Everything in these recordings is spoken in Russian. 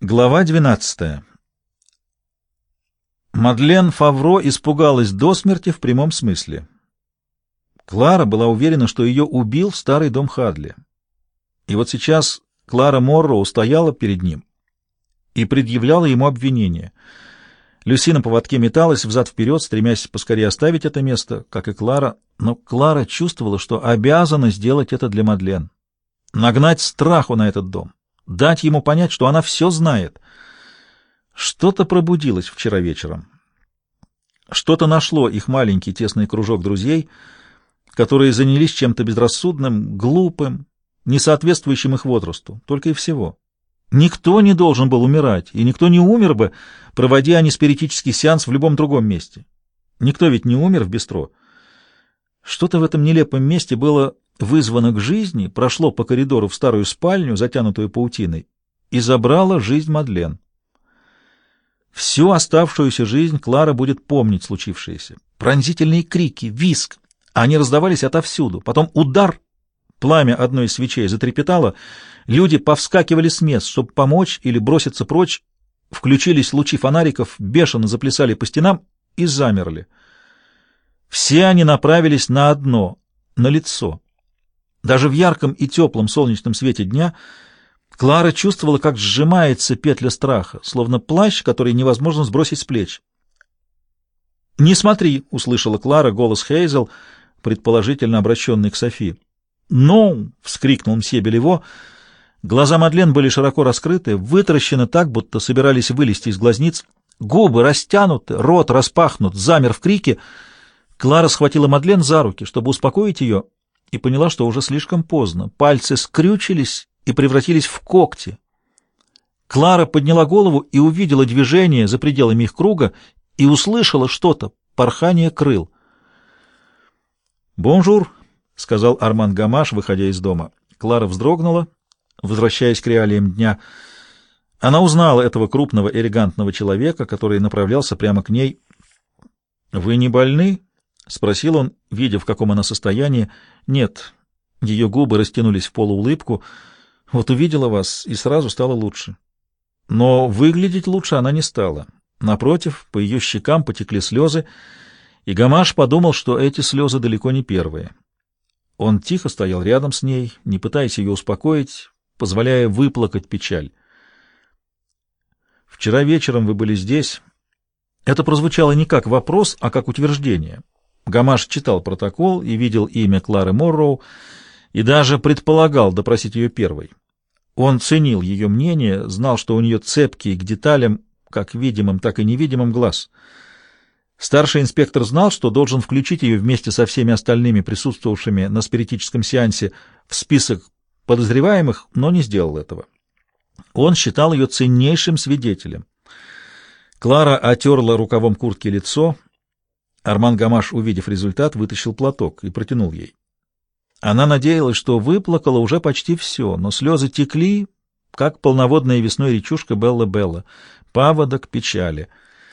Глава 12. Мадлен Фавро испугалась до смерти в прямом смысле. Клара была уверена, что ее убил старый дом Хадли. И вот сейчас Клара Морроу стояла перед ним и предъявляла ему обвинение. Люси на поводке металась взад-вперед, стремясь поскорее оставить это место, как и Клара, но Клара чувствовала, что обязана сделать это для Мадлен. Нагнать страху на этот дом. Дать ему понять, что она все знает. Что-то пробудилось вчера вечером. Что-то нашло их маленький тесный кружок друзей, которые занялись чем-то безрассудным, глупым, не соответствующим их возрасту, только и всего. Никто не должен был умирать, и никто не умер бы, проводя они спиритический сеанс в любом другом месте. Никто ведь не умер в бистро. Что-то в этом нелепом месте было вызвано к жизни, прошло по коридору в старую спальню, затянутую паутиной, и забрало жизнь Мадлен. Всю оставшуюся жизнь Клара будет помнить случившееся. Пронзительные крики, визг. Они раздавались отовсюду. Потом удар. Пламя одной из свечей затрепетало. Люди повскакивали с мест, чтобы помочь или броситься прочь. Включились лучи фонариков, бешено заплясали по стенам и замерли. Все они направились на одно, на лицо. Даже в ярком и теплом солнечном свете дня Клара чувствовала, как сжимается петля страха, словно плащ, который невозможно сбросить с плеч. «Не смотри!» — услышала Клара голос Хейзел, предположительно обращенный к Софи. «Ну!» — вскрикнул мсье Белево. Глаза Мадлен были широко раскрыты, вытаращены так, будто собирались вылезти из глазниц. Губы растянуты, рот распахнут, замер в крике. Клара схватила Мадлен за руки, чтобы успокоить ее, и поняла, что уже слишком поздно. Пальцы скрючились и превратились в когти. Клара подняла голову и увидела движение за пределами их круга и услышала что-то, порхание крыл. «Бонжур», — сказал Арман Гамаш, выходя из дома. Клара вздрогнула, возвращаясь к реалиям дня. Она узнала этого крупного, элегантного человека, который направлялся прямо к ней. «Вы не больны?» — спросил он, видя, в каком она состоянии. «Нет». Ее губы растянулись в полуулыбку. «Вот увидела вас, и сразу стало лучше». Но выглядеть лучше она не стала. Напротив, по ее щекам потекли слезы, и Гамаш подумал, что эти слезы далеко не первые. Он тихо стоял рядом с ней, не пытаясь ее успокоить, позволяя выплакать печаль. «Вчера вечером вы были здесь». Это прозвучало не как вопрос, а как утверждение. Гамаш читал протокол и видел имя Клары Морроу, и даже предполагал допросить ее первой. Он ценил ее мнение, знал, что у нее цепкий к деталям, как видимым, так и невидимым глаз. Старший инспектор знал, что должен включить ее вместе со всеми остальными присутствовавшими на спиритическом сеансе в список подозреваемых, но не сделал этого. Он считал ее ценнейшим свидетелем. Клара отерла рукавом куртки лицо. Арман Гамаш, увидев результат, вытащил платок и протянул ей. Она надеялась, что выплакала уже почти все, но слезы текли, как полноводная весной речушка Белла-Белла, паводок печали.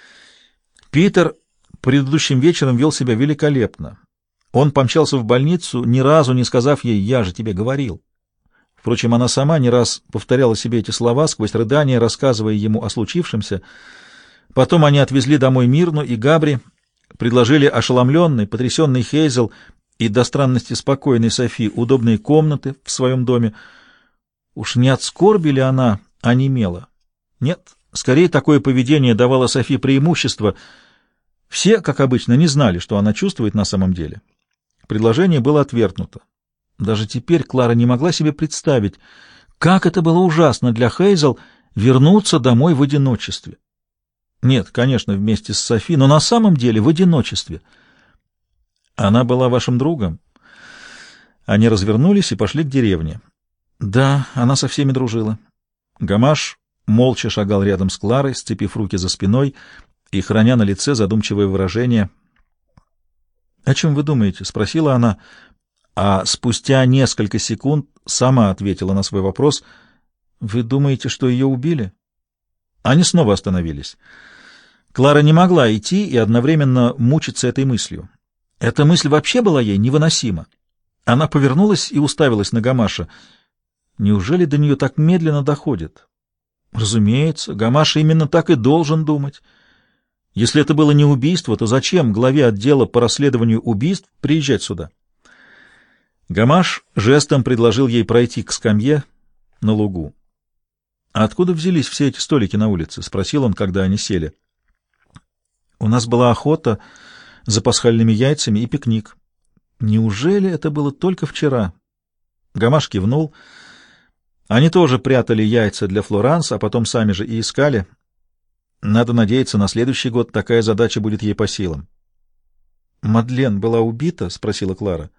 Питер предыдущим вечером вел себя великолепно. Он помчался в больницу, ни разу не сказав ей «я же тебе говорил». Впрочем, она сама не раз повторяла себе эти слова сквозь рыдания, рассказывая ему о случившемся. Потом они отвезли домой Мирну и Габри, предложили ошеломленной, потрясенной Хейзел и до странности спокойной Софи удобные комнаты в своем доме. Уж не от скорби ли она онемела? Нет, скорее такое поведение давало Софи преимущество. Все, как обычно, не знали, что она чувствует на самом деле. Предложение было отвергнуто. Даже теперь Клара не могла себе представить, как это было ужасно для Хейзел вернуться домой в одиночестве. Нет, конечно, вместе с Софи, но на самом деле в одиночестве. Она была вашим другом? Они развернулись и пошли к деревне. Да, она со всеми дружила. Гамаш молча шагал рядом с Кларой, сцепив руки за спиной и храня на лице задумчивое выражение. «О чем вы думаете?» — спросила она, а спустя несколько секунд сама ответила на свой вопрос. «Вы думаете, что ее убили?» Они снова остановились. Клара не могла идти и одновременно мучиться этой мыслью. Эта мысль вообще была ей невыносима. Она повернулась и уставилась на Гамаша. Неужели до нее так медленно доходит? Разумеется, Гамаш именно так и должен думать. Если это было не убийство, то зачем главе отдела по расследованию убийств приезжать сюда? Гамаш жестом предложил ей пройти к скамье на лугу. «А откуда взялись все эти столики на улице?» — спросил он, когда они сели. «У нас была охота за пасхальными яйцами и пикник». «Неужели это было только вчера?» Гамаш кивнул. Они тоже прятали яйца для Флоранс, а потом сами же и искали. Надо надеяться, на следующий год такая задача будет ей по силам. «Мадлен была убита?» — спросила Клара.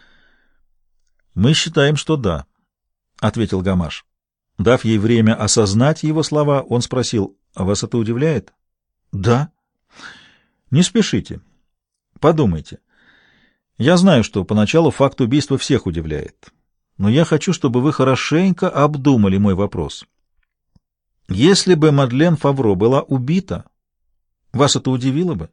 «Мы считаем, что да», — ответил Гамаш. Дав ей время осознать его слова, он спросил: «А вас это удивляет?» «Да». «Не спешите. Подумайте. Я знаю, что поначалу факт убийства всех удивляет, но я хочу, чтобы вы хорошенько обдумали мой вопрос. Если бы Мадлен Фавро была убита, вас это удивило бы?»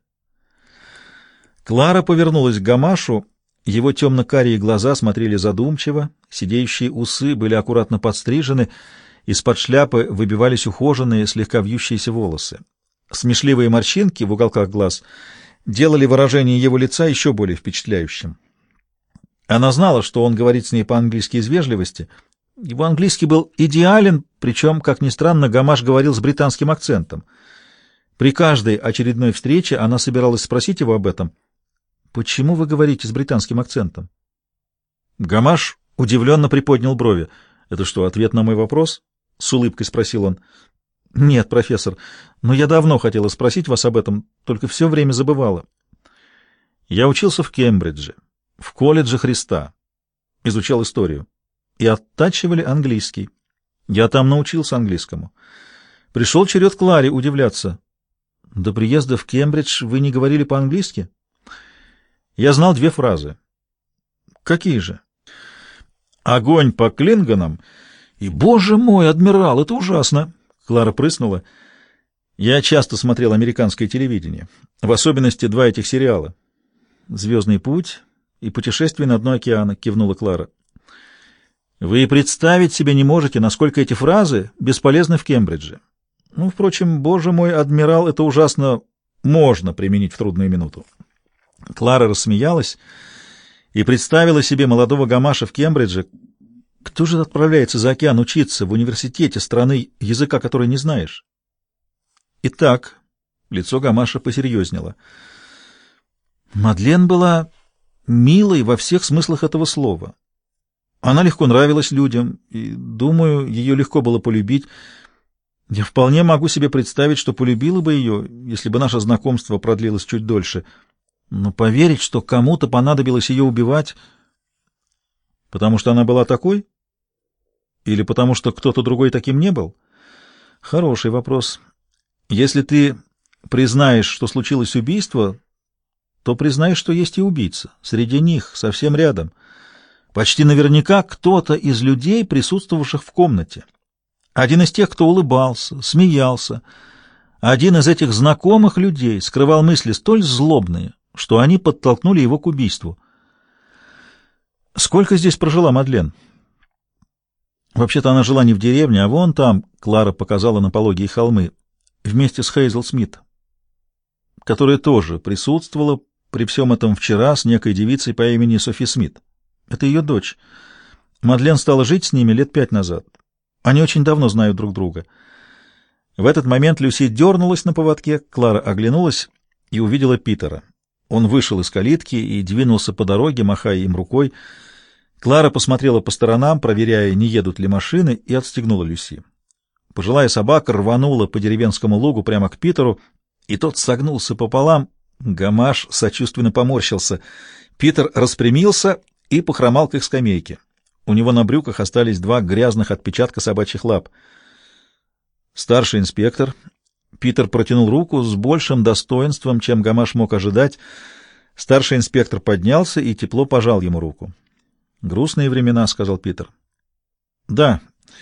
Клара повернулась к Гамашу. Его темно-карие глаза смотрели задумчиво, сидеющие усы были аккуратно подстрижены, из-под шляпы выбивались ухоженные, слегка вьющиеся волосы. Смешливые морщинки в уголках глаз делали выражение его лица еще более впечатляющим. Она знала, что он говорит с ней по-английски из вежливости. Его английский был идеален, причем, как ни странно, Гамаш говорил с британским акцентом. При каждой очередной встрече она собиралась спросить его об этом. «Почему вы говорите с британским акцентом?» Гамаш удивленно приподнял брови. «Это что, ответ на мой вопрос?» — с улыбкой спросил он. «Нет, профессор, но я давно хотела спросить вас об этом, только все время забывала. Я учился в Кембридже, в колледже Христа, изучал историю, и оттачивали английский. Я там научился английскому. Пришел черед Кларе удивляться. До приезда в Кембридж вы не говорили по-английски?» Я знал две фразы. «Какие же?» «Огонь по Клинганам» и «Боже мой, адмирал, это ужасно!» Клара прыснула. «Я часто смотрел американское телевидение, в особенности два этих сериала. «Звездный путь» и «Путешествие на дно океана», — кивнула Клара. «Вы и представить себе не можете, насколько эти фразы бесполезны в Кембридже. Ну, впрочем, «Боже мой, адмирал, это ужасно» можно применить в трудную минуту». Клара рассмеялась и представила себе молодого Гамаша в Кембридже. Кто же отправляется за океан учиться в университете страны, языка которой не знаешь? Итак, лицо Гамаша посерьезнело. Мадлен была милой во всех смыслах этого слова. Она легко нравилась людям, и, думаю, ее легко было полюбить. Я вполне могу себе представить, что полюбила бы ее, если бы наше знакомство продлилось чуть дольше. Но поверить, что кому-то понадобилось ее убивать, потому что она была такой? Или потому что кто-то другой таким не был? Хороший вопрос. Если ты признаешь, что случилось убийство, то признаешь, что есть и убийца. Среди них, совсем рядом. Почти наверняка кто-то из людей, присутствовавших в комнате. Один из тех, кто улыбался, смеялся. Один из этих знакомых людей скрывал мысли столь злобные, что они подтолкнули его к убийству. Сколько здесь прожила Мадлен? Вообще-то она жила не в деревне, а вон там, Клара показала на пологие холмы, вместе с Хейзел Смит, которая тоже присутствовала при всем этом вчера с некой девицей по имени Софи Смит. Это ее дочь. Мадлен стала жить с ними лет 5 назад. Они очень давно знают друг друга. В этот момент Люси дернулась на поводке, Клара оглянулась и увидела Питера. Он вышел из калитки и двинулся по дороге, махая им рукой. Клара посмотрела по сторонам, проверяя, не едут ли машины, и отстегнула Люси. Пожилая собака рванула по деревенскому лугу прямо к Питеру, и тот согнулся пополам. Гамаш сочувственно поморщился. Питер распрямился и похромал к их скамейке. У него на брюках остались 2 грязных отпечатка собачьих лап. Старший инспектор... Питер протянул руку с большим достоинством, чем Гамаш мог ожидать. Старший инспектор поднялся и тепло пожал ему руку. «Грустные времена», — сказал Питер. «Да.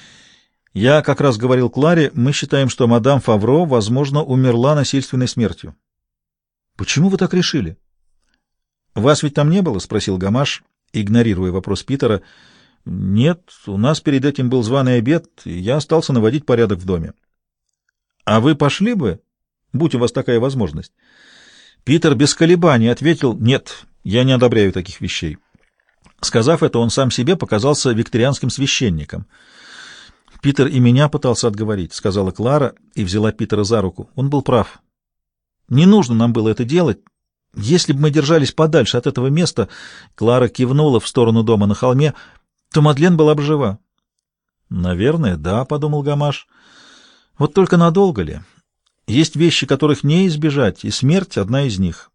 Я как раз говорил Кларе, мы считаем, что мадам Фавро, возможно, умерла насильственной смертью». «Почему вы так решили?» «Вас ведь там не было?» — спросил Гамаш, игнорируя вопрос Питера. «Нет, у нас перед этим был званый обед, и я остался наводить порядок в доме». А вы пошли бы, будь у вас такая возможность? Питер без колебаний ответил: «Нет, я не одобряю таких вещей». Сказав это, он сам себе показался викторианским священником. «Питер и меня пытался отговорить», — сказала Клара и взяла Питера за руку. Он был прав. «Не нужно нам было это делать. Если бы мы держались подальше от этого места», — Клара кивнула в сторону дома на холме, — «то Мадлен была бы жива». «Наверное, да», — подумал Гамаш. «Вот только надолго ли? Есть вещи, которых не избежать, и смерть — одна из них».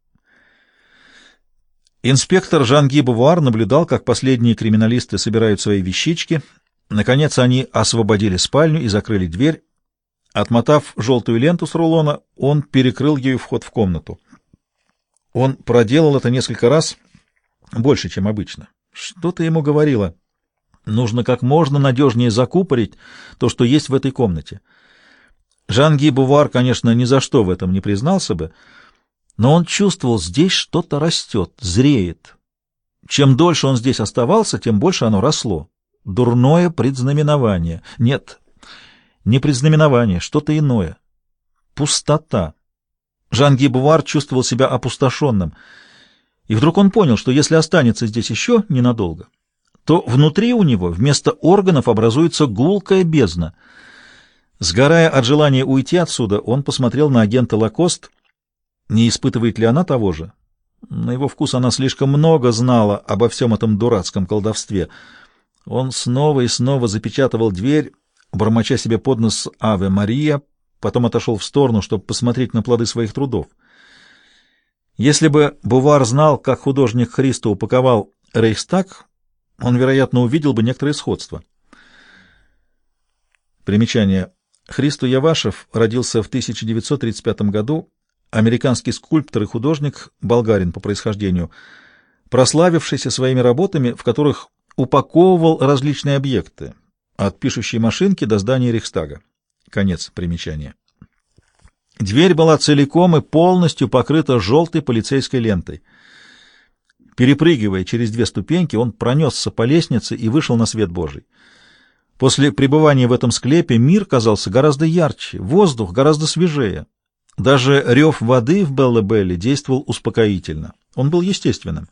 Инспектор Жан-Ги Бувуар наблюдал, как последние криминалисты собирают свои вещички. Наконец они освободили спальню и закрыли дверь. Отмотав желтую ленту с рулона, он перекрыл ею вход в комнату. Он проделал это несколько раз, больше, чем обычно. Что-то ему говорило: нужно как можно надежнее закупорить то, что есть в этой комнате. Жан-Ги Бувуар, конечно, ни за что в этом не признался бы, но он чувствовал, здесь что-то растет, зреет. Чем дольше он здесь оставался, тем больше оно росло. Дурное предзнаменование. Нет, не предзнаменование, что-то иное. Пустота. Жан-Ги Бувуар чувствовал себя опустошенным. И вдруг он понял, что если останется здесь еще ненадолго, то внутри у него вместо органов образуется гулкая бездна. Сгорая от желания уйти отсюда, он посмотрел на агента Лакост. Не испытывает ли она того же? На его вкус она слишком много знала обо всем этом дурацком колдовстве. Он снова и снова запечатывал дверь, бормоча себе под нос «Аве Мария», потом отошел в сторону, чтобы посмотреть на плоды своих трудов. Если бы Бувуар знал, как художник Христо упаковал Рейхстаг, он, вероятно, увидел бы некоторые сходства. Примечание. Христо Явашев родился в 1935 году, американский скульптор и художник, болгарин по происхождению, прославившийся своими работами, в которых упаковывал различные объекты, от пишущей машинки до здания Рейхстага. Конец примечания. Дверь была целиком и полностью покрыта желтой полицейской лентой. Перепрыгивая через 2 ступеньки, он пронесся по лестнице и вышел на свет Божий. После пребывания в этом склепе мир казался гораздо ярче, воздух гораздо свежее. Даже рев воды в Белле-Белле действовал успокоительно. Он был естественным.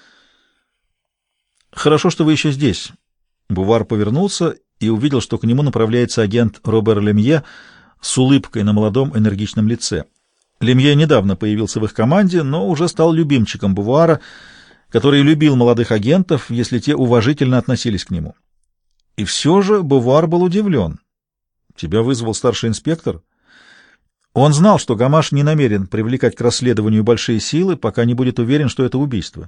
«Хорошо, что вы еще здесь». Бувуар повернулся и увидел, что к нему направляется агент Робер Лемье с улыбкой на молодом энергичном лице. Лемье недавно появился в их команде, но уже стал любимчиком Бувуара, который любил молодых агентов, если те уважительно относились к нему. И все же Бувуар был удивлен. «Тебя вызвал старший инспектор?» Он знал, что Гамаш не намерен привлекать к расследованию большие силы, пока не будет уверен, что это убийство.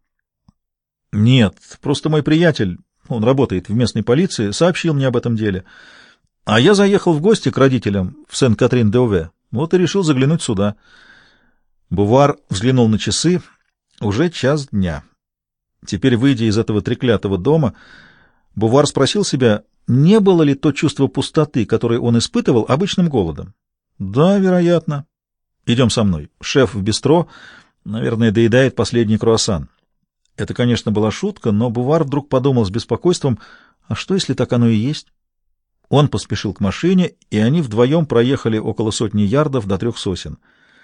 «Нет, просто мой приятель, он работает в местной полиции, сообщил мне об этом деле. А я заехал в гости к родителям в Сен-Катрин-де-Ове, вот и решил заглянуть сюда». Бувуар взглянул на часы. Уже 1:00 дня. Теперь, выйдя из этого треклятого дома, Бувуар спросил себя, не было ли то чувство пустоты, которое он испытывал, обычным голодом. Да, вероятно. Идем со мной. Шеф в бистро, наверное, доедает последний круассан. Это, конечно, была шутка, но Бувуар вдруг подумал с беспокойством, а что, если так оно и есть? Он поспешил к машине, и они вдвоем проехали около 100 ярдов до 3 сосен.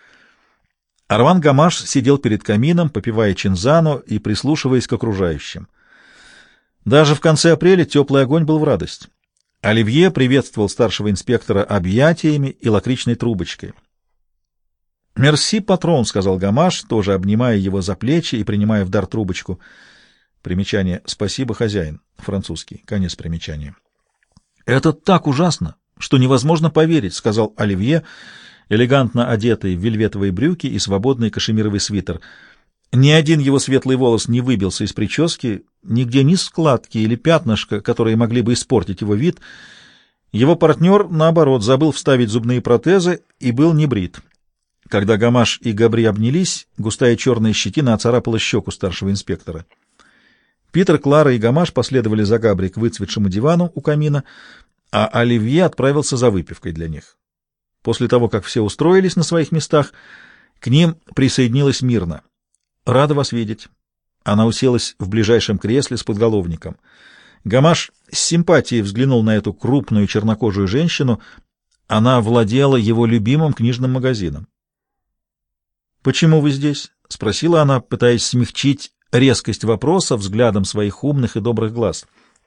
Арван Гамаш сидел перед камином, попивая чинзано и прислушиваясь к окружающим. Даже в конце апреля теплый огонь был в радость. Оливье приветствовал старшего инспектора объятиями и лакричной трубочкой. «Мерси, патрон», — сказал Гамаш, тоже обнимая его за плечи и принимая в дар трубочку. Примечание «Спасибо, хозяин», французский, конец примечания. «Это так ужасно, что невозможно поверить», — сказал Оливье, элегантно одетый в вельветовые брюки и свободный кашемировый свитер. Ни один его светлый волос не выбился из прически, нигде ни складки или пятнышка, которые могли бы испортить его вид. Его партнер, наоборот, забыл вставить зубные протезы и был не брит. Когда Гамаш и Габри обнялись, густая черная щетина оцарапала щеку старшего инспектора. Питер, Клара и Гамаш последовали за Габри к выцветшему дивану у камина, а Оливье отправился за выпивкой для них. После того, как все устроились на своих местах, к ним присоединилась Мирна. «Рада вас видеть». Она уселась в ближайшем кресле с подголовником. Гамаш с симпатией взглянул на эту крупную чернокожую женщину. Она владела его любимым книжным магазином. «Почему вы здесь?» — спросила она, пытаясь смягчить резкость вопроса взглядом своих умных и добрых глаз.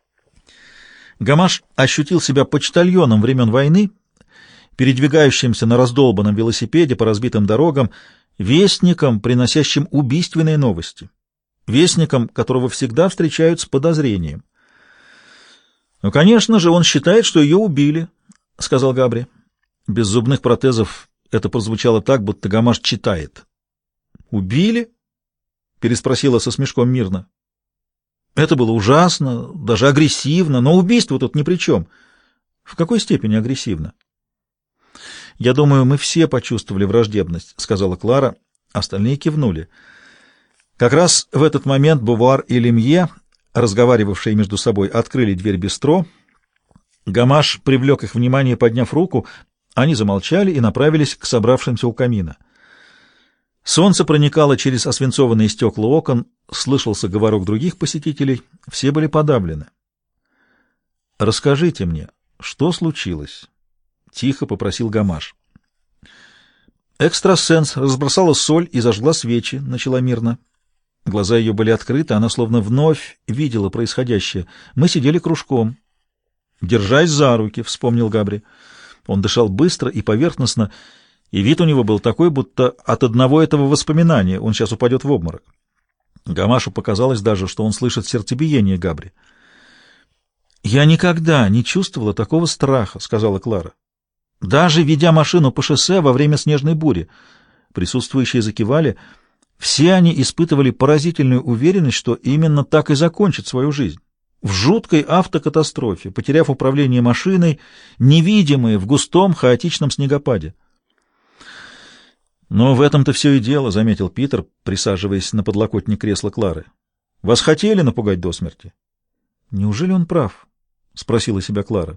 Гамаш ощутил себя почтальоном времен войны, передвигающимся на раздолбанном велосипеде по разбитым дорогам, вестником, приносящим убийственные новости, вестником, которого всегда встречают с подозрением. «Ну, конечно же, он считает, что ее убили», — сказал Габри. Без зубных протезов это прозвучало так, будто Гамаш читает. «Убили?» — переспросила со смешком Мирна. «Это было ужасно, даже агрессивно, но убийство тут ни при чем». «В какой степени агрессивно?» «Я думаю, мы все почувствовали враждебность», — сказала Клара. Остальные кивнули. Как раз в этот момент Бувар и Лемье, разговаривавшие между собой, открыли дверь бистро. Гамаш привлек их внимание, подняв руку. Они замолчали и направились к собравшимся у камина. Солнце проникало через освинцованные стекла окон, слышался говорок других посетителей, все были подавлены. «Расскажите мне, что случилось?» — тихо попросил Гамаш. «Экстрасенс разбросала соль и зажгла свечи», — начала Мирна. Глаза ее были открыты, она словно вновь видела происходящее. «Мы сидели кружком». «Держась за руки», — вспомнил Габри. Он дышал быстро и поверхностно, и вид у него был такой, будто от одного этого воспоминания он сейчас упадет в обморок. Гамашу показалось даже, что он слышит сердцебиение Габри. «Я никогда не чувствовала такого страха», — сказала Клара. «Даже ведя машину по шоссе во время снежной бури». Присутствующие закивали. Все они испытывали поразительную уверенность, что именно так и закончат свою жизнь. В жуткой автокатастрофе, потеряв управление машиной, невидимые в густом хаотичном снегопаде. «Но в этом-то все и дело», — заметил Питер, присаживаясь на подлокотник кресла Клары. «Вас хотели напугать до смерти?» «Неужели он прав?» — спросила себя Клара.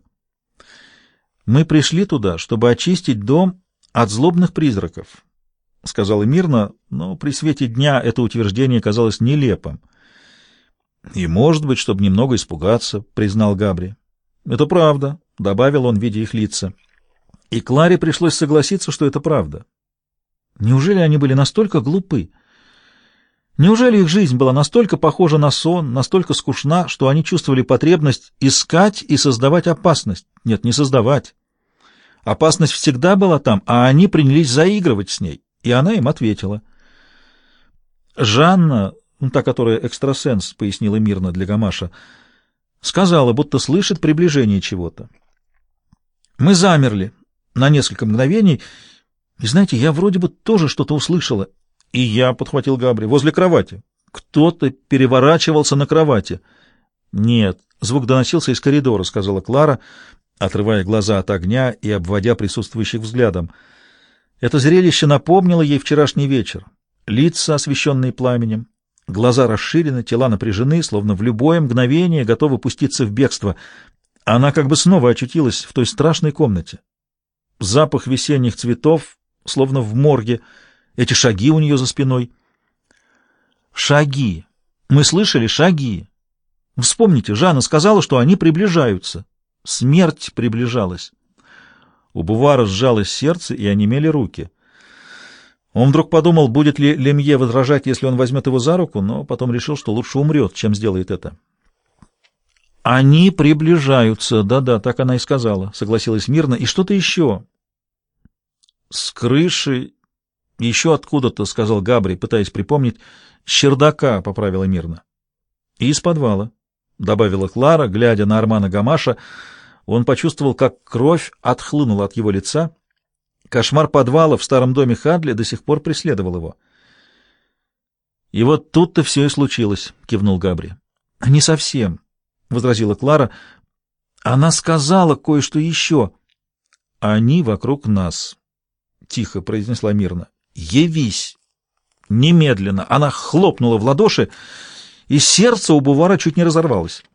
«Мы пришли туда, чтобы очистить дом от злобных призраков», — сказала Мирна, но при свете дня это утверждение казалось нелепым. «И, может быть, чтобы немного испугаться», — признал Габри. «Это правда», — добавил он, видя их лица. И Кларе пришлось согласиться, что это правда. Неужели они были настолько глупы? Неужели их жизнь была настолько похожа на сон, настолько скучна, что они чувствовали потребность искать и создавать опасность? Нет, не создавать. Опасность всегда была там, а они принялись заигрывать с ней, и она им ответила. Жанна, та, которая экстрасенс, пояснила Мирна для Гамаша, сказала, будто слышит приближение чего-то. Мы замерли на несколько мгновений, и, знаете, я вроде бы тоже что-то услышала. И я, — подхватил Габри, — возле кровати. Кто-то переворачивался на кровати. Нет, звук доносился из коридора, — сказала Клара, отрывая глаза от огня и обводя присутствующих взглядом. Это зрелище напомнило ей вчерашний вечер. Лица, освещенные пламенем, глаза расширены, тела напряжены, словно в любое мгновение готовы пуститься в бегство. Она как бы снова очутилась в той страшной комнате. Запах весенних цветов, словно в морге, эти шаги у нее за спиной. Шаги. Мы слышали шаги. Вспомните, Жанна сказала, что они приближаются. Смерть приближалась. У Бувара сжалось сердце и онемели руки. Он вдруг подумал, будет ли Лемье возражать, если он возьмет его за руку, но потом решил, что лучше умрет, чем сделает это. «Они приближаются», да-да, так она и сказала, согласилась Мирна. «И что-то еще». «С крыши, еще откуда-то», — сказал Габри, пытаясь припомнить. «С чердака», — поправила Мирна. «И из подвала», — добавила Клара, глядя на Армана Гамаша. Он почувствовал, как кровь отхлынула от его лица. Кошмар подвала в старом доме Хадли до сих пор преследовал его. «И вот тут-то все и случилось», — кивнул Габри. «Не совсем», — возразила Клара. «Она сказала кое-что еще». «Они вокруг нас», — тихо произнесла Мирна. «Явись!» Немедленно она хлопнула в ладоши, и сердце у Бувара чуть не разорвалось.